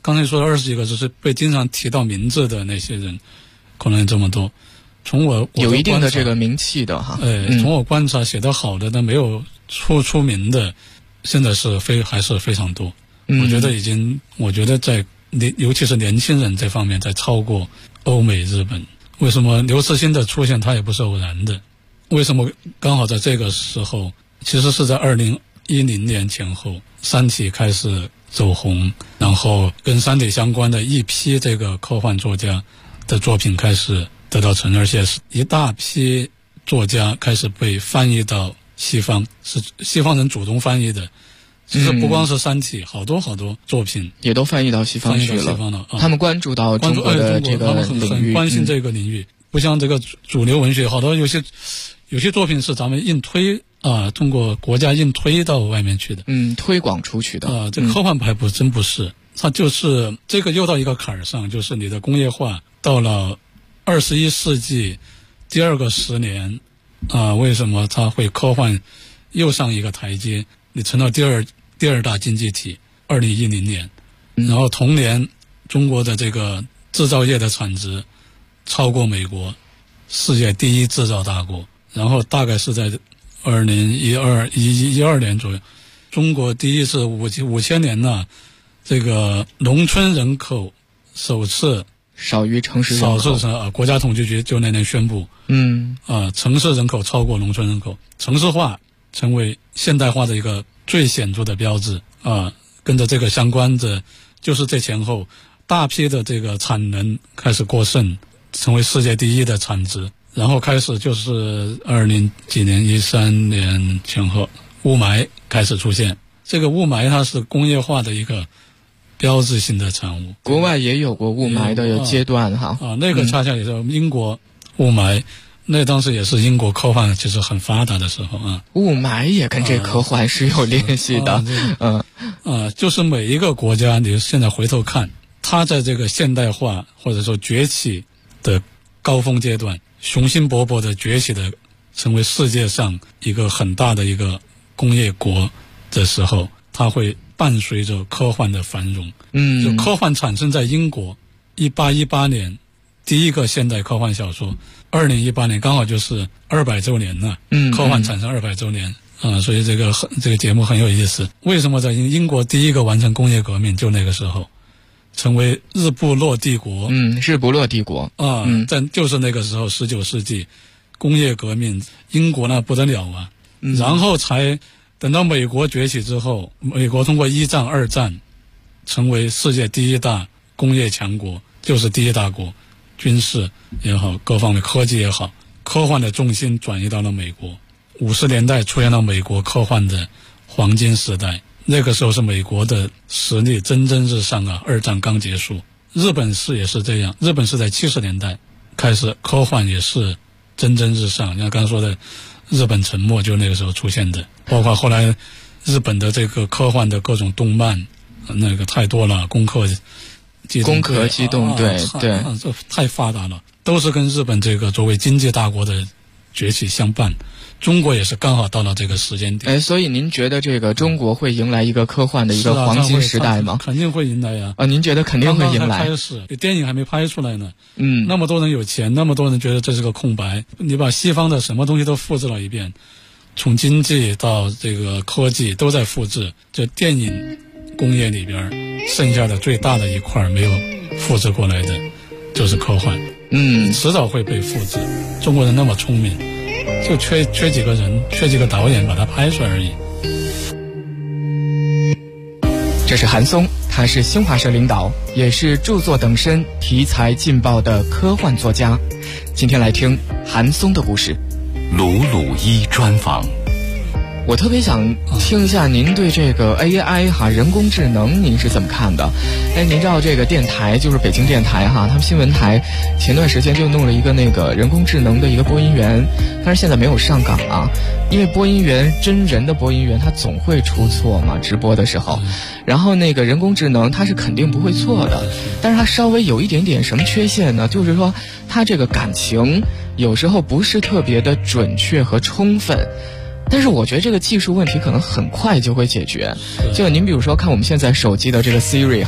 刚才说的20几个，只是被经常提到名字的那些人，可能这么多。从我有一定的这个名气的哈， 从我观察写得好的但没有出名的，现在还是非常多。我觉得在尤其是年轻人这方面在超过欧美日本。为什么刘慈欣的出现它也不是偶然的？为什么刚好在这个时候？其实是在2010年前后，三体开始走红，然后跟三体相关的一批这个科幻作家的作品开始得到承认，而且是一大批作家开始被翻译到西方，是西方人主动翻译的。其实不光是三体，好多作品也都翻译到西方去了。他们关注到中国的这个领域， 他们很关心这个领域。不像这个主流文学，好多有些作品是咱们硬推通过国家硬推到外面去的， 推广出去的。 这科幻派真不是，它就是这个又到一个坎儿上，就是你的工业化到了21世纪第2个10年为什么它会科幻又上一个台阶？你成了第二大经济体，2010年，然后同年中国的这个制造业的产值超过美国，世界第一制造大国。然后大概是在2012年左右，中国第一次5000年呢，这个农村人口首次少于城市人口， 国家统计局就那年宣布，城市人口超过农村人口，城市化成为现代化的一个最显著的标志跟着这个相关的，就是这前后大批的这个产能开始过剩，成为世界第一的产值。然后开始就是20几年13年前后，雾霾开始出现。这个雾霾它是工业化的一个标志性的产物， 国外也有过雾霾的阶段哈。 那个恰恰也是英国雾霾，那当时也是英国科幻其实很发达的时候雾霾也跟这科幻是有联系的。 就是每一个国家，你现在回头看，它在这个现代化或者说崛起的高峰阶段，雄心勃勃的崛起的成为世界上一个很大的一个工业国的时候，它会伴随着科幻的繁荣。就科幻产生在英国1818年第一个现代科幻小说，2018年刚好就是200周年了。科幻产生200周年所以这个节目很有意思。为什么在英国第一个完成工业革命就那个时候成为日不落帝国？ 日不落帝国就是那个时候19世纪工业革命，英国呢不得了然后才等到美国崛起之后，美国通过1战2战成为世界第一大工业强国，就是第一大国，军事也好，各方面科技也好，科幻的重心转移到了美国。50年代出现了美国科幻的黄金时代，那个时候是美国的实力蒸蒸日上2战刚结束。日本也是这样，日本是在70年代开始科幻也是蒸蒸日上，像刚才说的日本沉没就那个时候出现的，包括后来日本的这个科幻的各种动漫那个太多了，攻壳机动队这太发达了，都是跟日本这个作为经济大国的崛起相伴。中国也是刚好到了这个时间点。 所以您觉得这个中国会迎来一个科幻的一个黄金时代吗？ 肯定会迎来呀。 您觉得肯定会迎来？ 开始电影还没拍出来呢。那么多人有钱，那么多人觉得这是个空白，你把西方的什么东西都复制了一遍，从经济到这个科技都在复制，这电影工业里边剩下的最大的一块没有复制过来的就是科幻。迟早会被复制。中国人那么聪明，就缺几个人，缺几个导演把它拍出来而已。 这是韩松，他是新华社领导，也是著作等身、题材劲爆的科幻作家。今天来听韩松的故事。 鲁鲁一专访。 我特别想听一下您对这个 AI 人工智能您是怎么看的？您知道这个电台就是北京电台他们新闻台前段时间就弄了一个那个人工智能的一个播音员，但是现在没有上岗因为播音员真人的播音员他总会出错嘛，直播的时候，然后那个人工智能它是肯定不会错的，但是它稍微有一点点什么缺陷呢？就是说它这个感情有时候不是特别的准确和充分。但是我觉得这个技术问题可能很快就会解决。就您比如说看我们现在手机的这个 Siri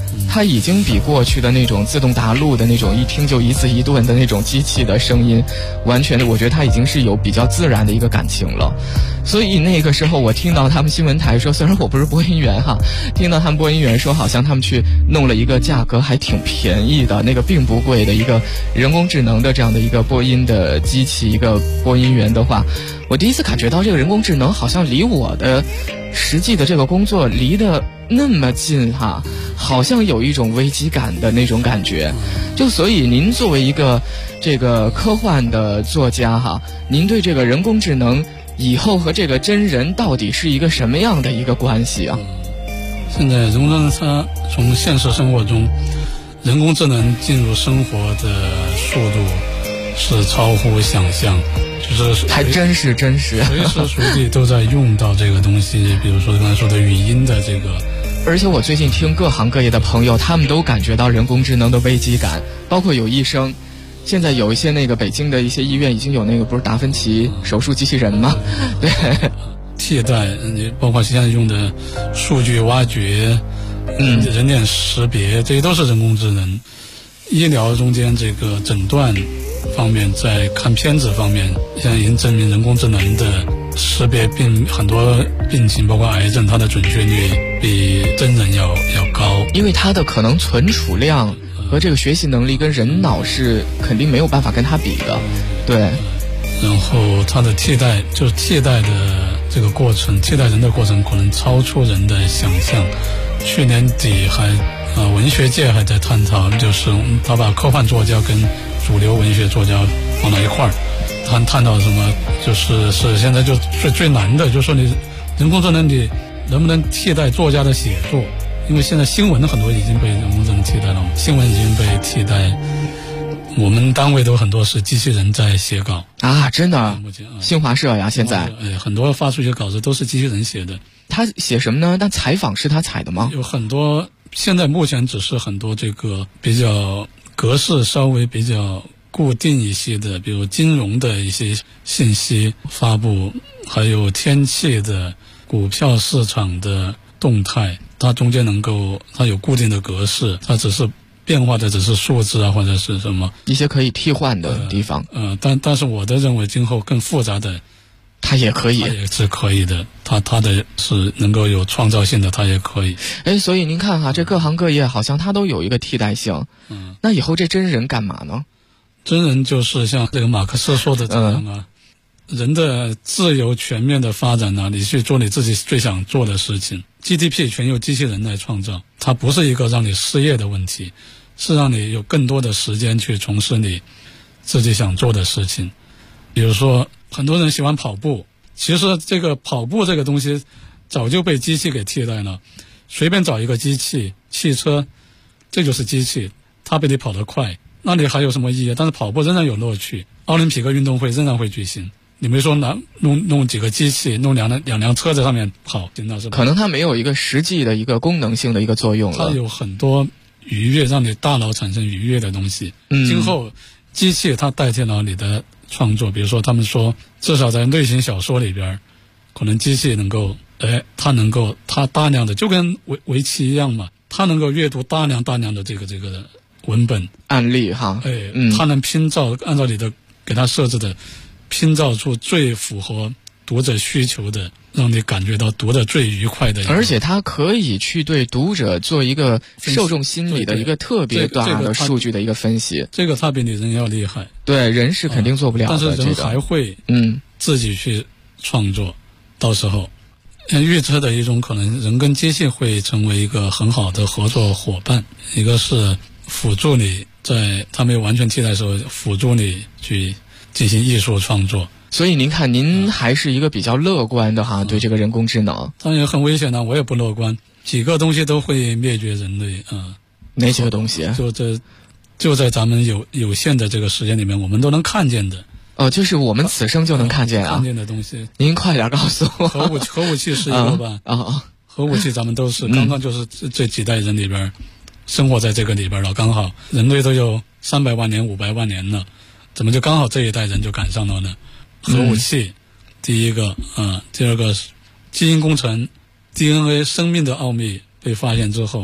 它已经比过去的那种自动答录的那种一听就一字一顿的那种机器的声音，完全的，我觉得它已经是有比较自然的一个感情了。所以那个时候我听到他们新闻台说，虽然我不是播音员哈，听到他们播音员说好像他们去弄了一个价格还挺便宜的，那个并不贵的一个人工智能的这样的一个播音的机器，一个播音员的话，我第一次感觉到这个人工智能好像离我的实际的这个工作离得那么近哈，好像有一种危机感的那种感觉。就所以您作为一个这个科幻的作家哈，您对这个人工智能以后和这个真人到底是一个什么样的一个关系啊？ 现在人工智能它从现实生活中，人工智能进入生活的速度是超乎想象，就是还真是随时随地都在用到这个东西。比如说刚才说的语音的这个， 而且我最近听各行各业的朋友，他们都感觉到人工智能的危机感，包括有医生。现在有一些那个北京的一些医院已经有那个不是达芬奇手术机器人吗？对， 替代包括现在用的数据挖掘，人脸识别，这些都是人工智能。医疗中间这个诊断方面，在看片子方面，现在已经证明人工智能的识别很多病情，包括癌症，它的准确率比真人要高， 因为它的可能存储量和这个学习能力跟人脑是肯定没有办法跟它比的，对。 然后它的替代的这个过程，替代人的过程可能超出人的想象。去年底文学界还在探讨，就是他把科幻作家跟主流文学作家放到一块儿，探讨什么，就是现在就最难的，就是说你人工智能你能不能替代作家的写作？因为现在新闻很多已经被人工智能替代了，新闻已经被替代。我们单位都很多是机器人在写稿啊，真的？新华社呀，现在很多发出去的稿子都是机器人写的。 他写什么呢？但采访是他采的吗？ 有很多，现在目前只是很多这个比较格式稍微比较固定一些的，比如金融的一些信息发布，还有天气的、股票市场的动态，它中间它有固定的格式，它只是变化的只是数字啊，或者是什么一些可以替换的地方。 但是我的认为今后更复杂的， 它也可以， 它也是可以的。它的是能够有创造性的，它也可以。 所以您看哈，这各行各业好像它都有一个替代性。那以后这真人干嘛呢？ 真人就是像这个马克思说的这样啊，人的自由全面的发展啊，你去做你自己最想做的事情。GDP 全由机器人来创造，它不是一个让你失业的问题，是让你有更多的时间去从事你自己想做的事情。比如说很多人喜欢跑步，其实这个跑步这个东西早就被机器给替代了，随便找一个机器，汽车这就是机器，它比你跑得快，那你还有什么意义？但是跑步仍然有乐趣，奥林匹克运动会仍然会举行。你没说弄几个机器，弄两辆车在上面跑，那是可能它没有一个实际的一个功能性的一个作用了。 它有很多愉悦，让你大脑产生愉悦的东西。今后机器它代替了你的创作，比如说他们说，至少在类型小说里边，可能机器能够，它大量的就跟围棋一样嘛，它能够阅读大量的这个文本案例哈， 它能拼造，按照你的给它设置的。拼造出最符合读者需求的，让你感觉到读得最愉快的。 而且它可以去对读者做一个受众心理的一个特别大的数据的一个分析。 这个它比你人要厉害。 对，人是肯定做不了的。 但是人还会自己去创作。到时候预测的一种可能，人跟机器会成为一个很好的合作伙伴。一个是辅助你在它没有完全替代的时候，辅助你去进行艺术创作。 所以您看，您还是一个比较乐观的哈，对这个人工智能。 当然很危险的，我也不乐观。几个东西都会灭绝人类哪几个东西？ 就在咱们有限的这个时间里面，我们都能看见的。 就是我们此生就能看见看见的东西。 您快点告诉我。 核武器是一个吧？核武器咱们都是刚刚就是这几代人里边生活在这个里边了，刚好人类都有300万年、500万年了。怎么就刚好这一代人就赶上了呢？核武器，第一个第二个基因工程 DNA 生命的奥秘被发现之后，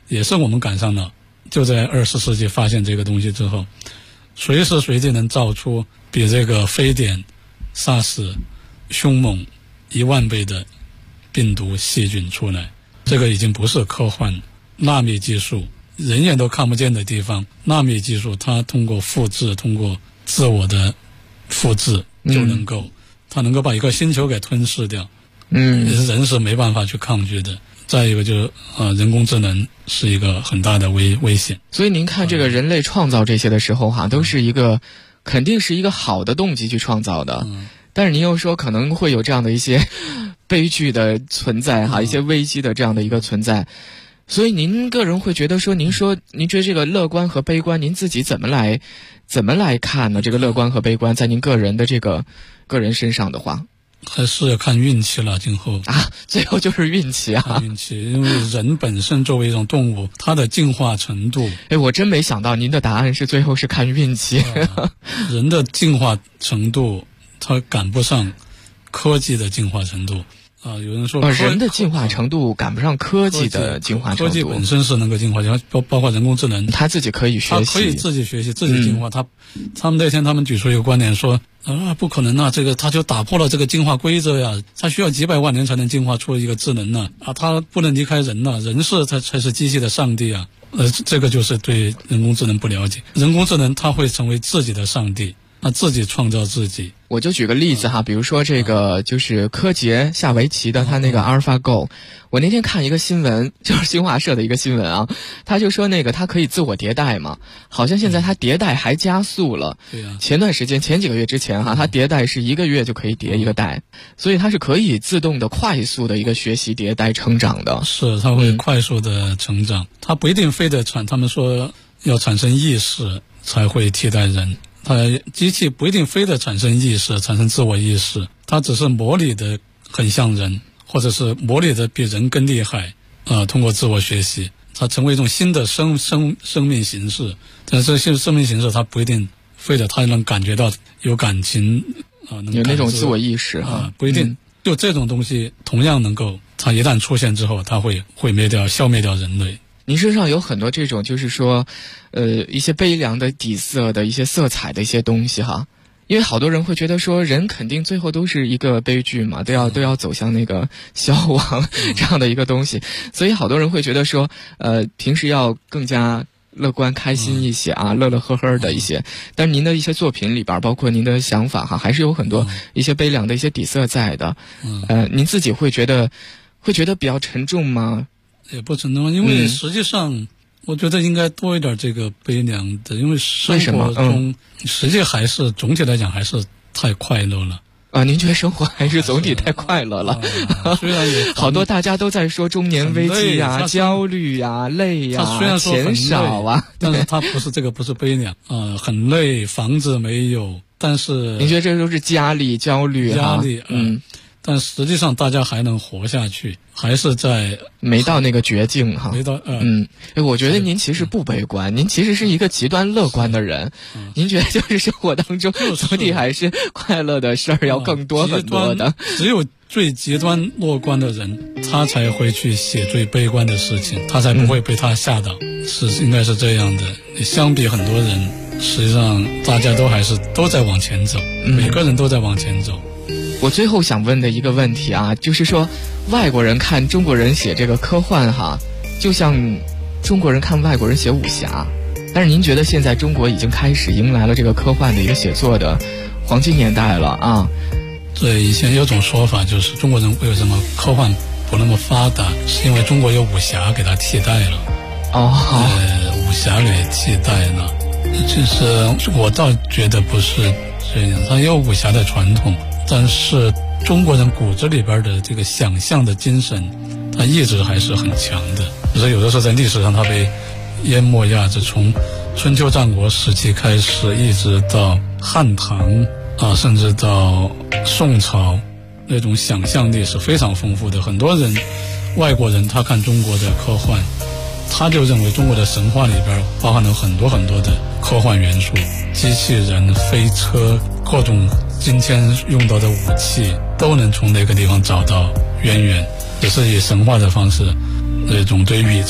也是我们赶上了，就在20世纪发现这个东西之后，随时随地能造出比这个非典、SARS 凶猛10000倍的病毒细菌出来。这个已经不是科幻，纳米技术，人眼都看不见的地方，纳米技术它通过复制，通过自我的复制就能够，它能够把一个星球给吞噬掉。人是没办法去抗拒的。再一个就是人工智能是一个很大的危险。 所以您看这个人类创造这些的时候都是一个肯定是一个好的动机去创造的，但是您又说可能会有这样的一些悲剧的存在一些危机的这样的一个存在。所以您个人会觉得说，您觉得这个乐观和悲观，您自己怎么来看呢？这个乐观和悲观在您个人的这个个人身上的话， 还是要看运气了。今后最后就是运气看运气，因为人本身作为一种动物，它的进化程度， 我真没想到您的答案是最后是看运气。 人的进化程度，它赶不上科技的进化程度。有人说人的进化程度赶不上科技的进化程度。 科技本身是能够进化，包括人工智能， 它自己可以学习， 它可以自己学习，自己进化。他们那天举出一个观点说，不可能啊，这个它就打破了这个进化规则呀，它需要几百万年才能进化出一个智能呢，它不能离开人呢，人才是机器的上帝啊。这个就是对人工智能不了解，人工智能它会成为自己的上帝，它自己创造自己。 我就举个例子比如说这个就是柯洁下围棋的他那个阿尔法狗，我那天看一个新闻，就是新华社的一个新闻他就说那个它可以自我迭代嘛，好像现在它迭代还加速了。 对啊， 前几个月之前它迭代是1个月就可以迭一个代，所以它是可以自动的快速的一个学习迭代成长的。 是，它会快速的成长，它不一定非得他们说要产生意识才会替代人。机器不一定非得产生意识，产生自我意识，它只是模拟的很像人，或者是模拟的比人更厉害，通过自我学习，它成为一种新的生命形式。但是这生命形式它不一定非得它能感觉到有感情有那种自我意识不一定。就这种东西同样能够，它一旦出现之后，它会消灭掉人类。 您身上有很多这种就是说一些悲凉的底色的一些色彩的一些东西因为好多人会觉得说人肯定最后都是一个悲剧嘛，都要走向那个消亡这样的一个东西，所以好多人会觉得说平时要更加乐观开心一些乐乐呵呵的一些，但是您的一些作品里边包括您的想法还是有很多一些悲凉的一些底色在的。您自己会觉得比较沉重吗？ 也不沉重，因为实际上我觉得应该多一点这个悲凉的，因为生活中实际还是总体来讲还是太快乐了。 您觉得生活还是总体太快乐了？ 虽然也好多大家都在说中年危机焦虑累虽然说钱少但是它不是悲凉很累，房子没有，但是您觉得这都是焦虑但实际上大家还能活下去，还是在没到那个绝境没到我觉得您其实不悲观，您其实是一个极端乐观的人。您觉得就是生活当中总体还是快乐的事儿要更多很多的。 只有最极端乐观的人，他才会去写最悲观的事情，他才不会被他吓到。应该是这样的。相比很多人，实际上大家都在往前走，每个人都在往前走。 我最后想问的一个问题就是说外国人看中国人写这个科幻就像中国人看外国人写武侠，但是您觉得现在中国已经开始迎来了这个科幻的一个写作的黄金年代了对，以前有种说法就是中国人为什么科幻不那么发达，是因为中国有武侠给它替代了。武侠给替代了，其实我倒觉得不是这样，它有武侠的传统，但是中国人骨子里边的这个想象的精神，它一直还是很强的。所以有的时候在历史上它被淹没压制，从春秋战国时期开始，一直到汉唐甚至到宋朝，那种想象力是非常丰富的。很多人外国人他看中国的科幻，他就认为中国的神话里边包含了很多很多的科幻元素，机器人、飞车，各种今天用到的武器都能从那个地方找到渊源，只是以神话的方式，那种对宇宙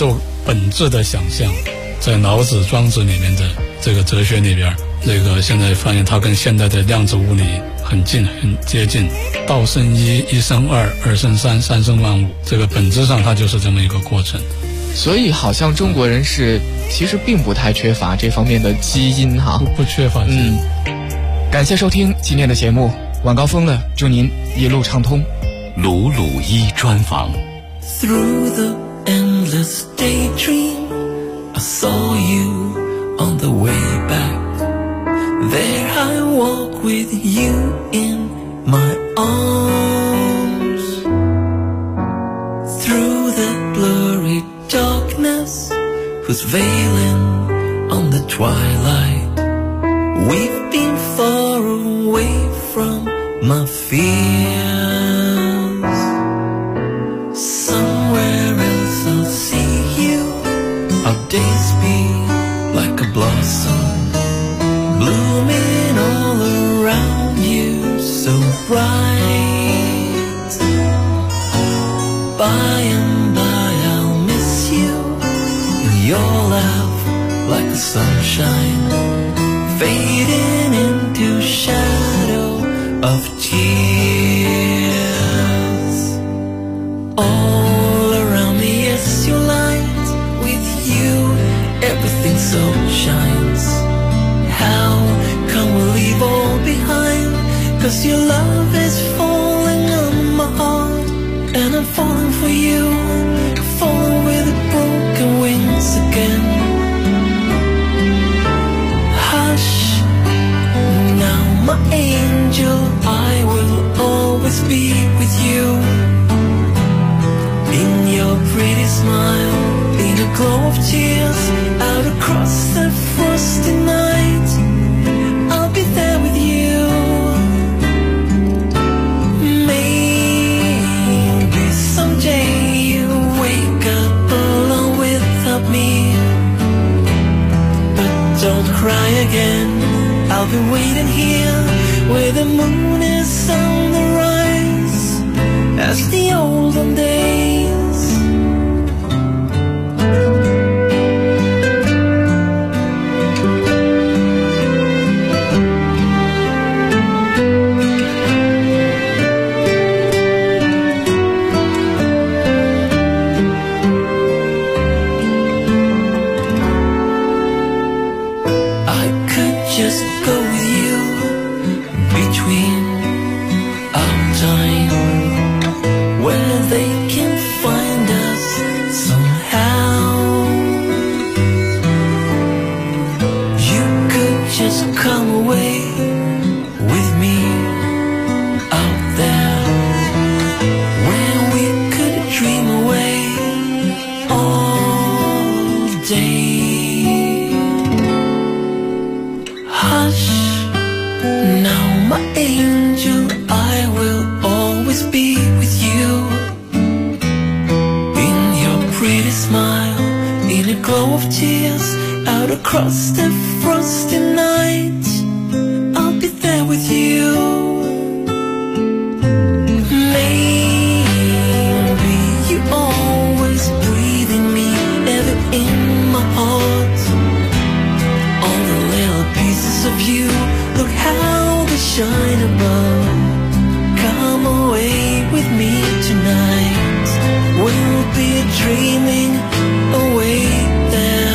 本质的想象，在老子、庄子里面的这个哲学里边，这个现在发现它跟现代的量子物理很近，很接近。道生一，一生二，二生三，三生万物，这个本质上它就是这么一个过程。 所以好像中国人是其实并不太缺乏这方面的基因哈， 不缺乏基因。 感谢收听今天的节目，晚高峰了，祝您一路畅通。 鲁鲁一专访。 Through the endless daydream, I saw you on the way back. There I walk with you in my arms. Through the blurry darkness, who's veiling on the twilight. We've been far away from my fears. Somewhere else I'll see you. Our days be like a blossom, blooming all around you, so bright. By and by I'll miss you, and your laugh like the sunshine, fading into shadow of tears. All around me is your light. With you, everything so shines. How come we leave all behind? 'Cause your love is falling on my heart, and I'm falling for you, falling with the broken wings again. Hush, now my angel, I will always be with you. In your pretty smile, in a glow of tears, out across the frosty night, I'll be there with you. Maybe someday you wake up alone without me, but don't cry again. I'll be waiting here where the moon is on the rise, as the olden days. Across the frosty night, I'll be there with you. Maybe you always breathe in me, ever in my heart. All the little pieces of you, look how they shine above. Come away with me tonight, we'll be dreaming away there.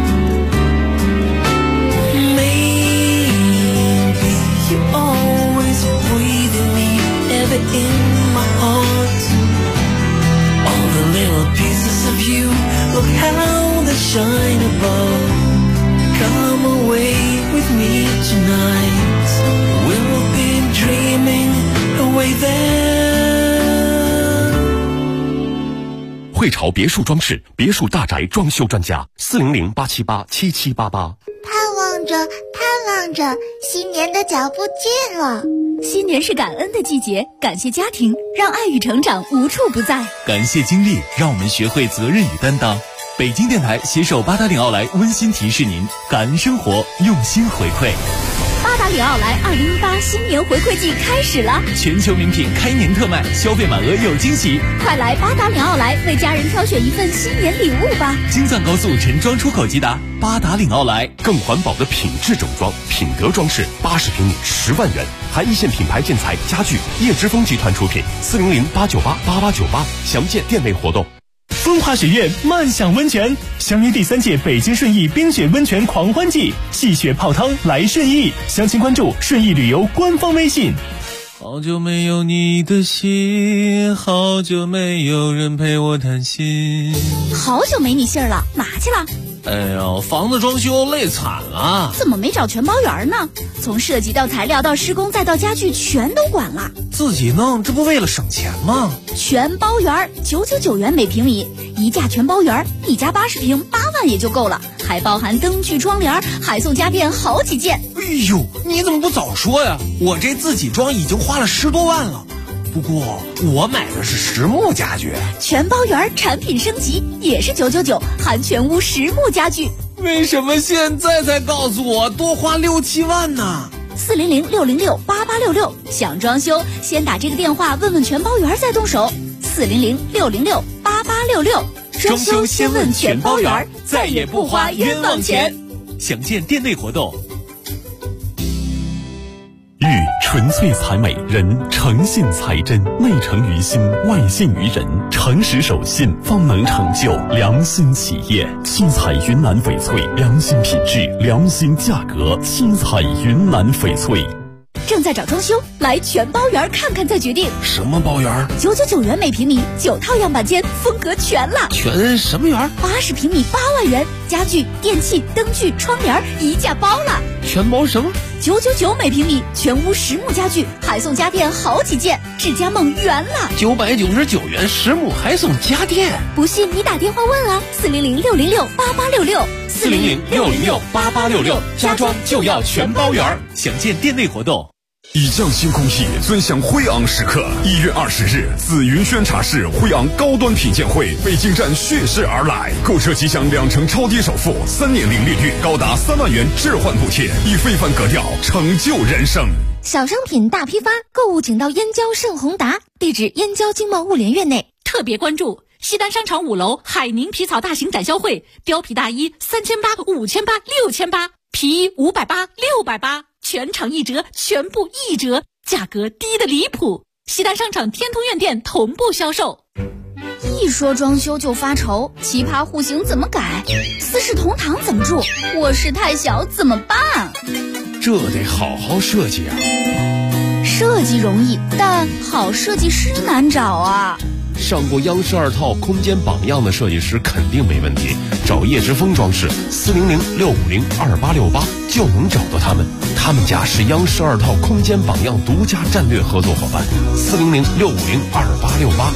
You always breathe in me, ever in my heart. All the little pieces of you, look how they shine above. Come away with me tonight, we'll be dreaming away there. 汇潮别墅装饰，别墅大宅装修专家，400-878-7788。 盼望着，新年的脚步近了。 新年是感恩的季节，感谢家庭，让爱与成长无处不在。 感谢经历，让我们学会责任与担当。北京电台携手八达岭奥莱温馨提示您：感恩生活，用心回馈。 八达岭奥莱2018新年回馈季开始了， 全球名品开年特卖，消费满额有惊喜， 快来八达岭奥莱为家人挑选一份新年礼物吧！ 京藏高速陈庄出口即达，八达岭奥莱。 更环保的品质整装，品德装饰，80平米10万元，含一线品牌建材家具，叶之峰集团出品，400-898-8898，详见店内活动。 风华雪苑漫享温泉，相约第3届北京顺义冰雪温泉狂欢季，戏雪泡汤来顺义，详情关注顺义旅游官方微信。 好久没有你的信，好久没有人陪我谈心。 好久没你信儿了，哪去了？ 哎呦，房子装修累惨了。 怎么没找全包园呢？从设计到材料到施工再到家具全都管了。 自己弄，这不为了省钱吗？ 全包园999元每平米，一价全包园，一家80平8万也就够了，还包含灯具窗帘，还送家电好几件。 哎呦，你怎么不早说呀？我这自己装已经花了10多万了。不过我买的是实木家具， 全包园产品升级也是999，含全屋实木家具。 为什么现在才告诉我多花6、7万呢 ？400-606-8866，想装修先打这个电话问问全包园再动手。400-606-8866， 装修先问全包园，再也不花冤枉钱。详见店内活动。 玉纯粹才美，人诚信才真，内诚于心，外信于人，诚实守信，方能成就良心企业。七彩云南翡翠，良心品质，良心价格。七彩云南翡翠。 正在找装修，来全包园看看再决定。 什么包园 ？999元每平米，9套样板间，风格全了。 全什么园 ？80平米8万元，家具、电器、灯具、窗帘一价包了。 全包什么 ？999每平米，全屋实木家具，还送家电好几件，智家梦圆了。 999元实木还送家电， 不信你打电话问啊，400-606-8866。 400-606-8866，家装就要全包圆。详见店内活动。 以匠心工艺，尊享辉昂时刻。1月20日，紫云轩茶室辉昂高端品鉴会北京站蓄势而来，购车即享2成超低首付，3年零利率，高达3万元置换补贴，以非凡格调成就人生。 小商品大批发，购物请到燕郊盛宏达，地址燕郊经贸物联院内。 特别关注西单商场5楼海宁皮草大型展销会，貂皮大衣3800、5800、6800，皮衣580、680，全场1折，全部1折，价格低得离谱。西单商场天通苑店同步销售。 一说装修就发愁，奇葩户型怎么改？四世同堂怎么住？卧室太小怎么办？ 这得好好设计啊。 设计容易，但好设计师难找啊。 上过央视2套空间榜样的设计师肯定没问题，找叶之峰装饰400-650-2868就能找到他们。他们家是央视2套空间榜样独家战略合作伙伴，400-650-2868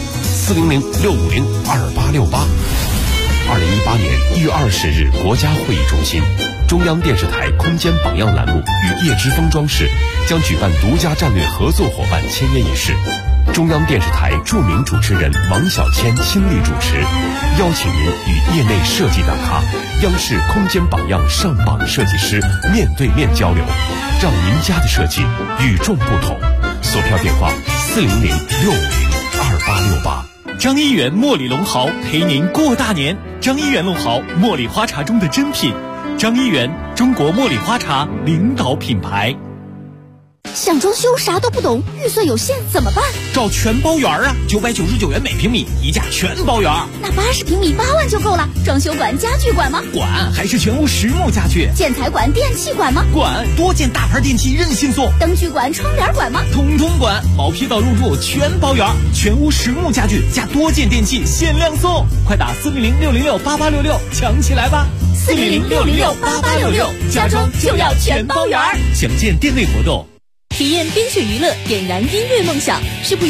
400-650-2868。2018年1月20日，国家会议中心，中央电视台空间榜样栏目与叶之峰装饰将举办独家战略合作伙伴签约仪式。中央电视台著名主持人王小谦亲力主持，邀请您与业内设计大咖、央视空间榜样上榜设计师面对面交流，让您家的设计与众不同。索票电话400-650-2868。 张一元茉莉龙豪陪您过大年。张一元龙豪，茉莉花茶中的珍品。张一元，中国茉莉花茶领导品牌。 想装修啥都不懂，预算有限怎么办？ 找全包园啊，999元每平米，一价全包园。 那80平米8万就够了。装修管、家具管吗？ 管，还是全屋实木家具。 建材管、电器管吗？ 管，多件大牌电器任性送。 灯具管、窗帘管吗？ 通通管，毛坯到入住全包园，全屋实木家具加多件电器限量送。快打400-606-8866抢起来吧 ！400-606-8866，家装就要全包园。 详见店内活动。 体验冰雪娱乐，点燃音乐梦想，是不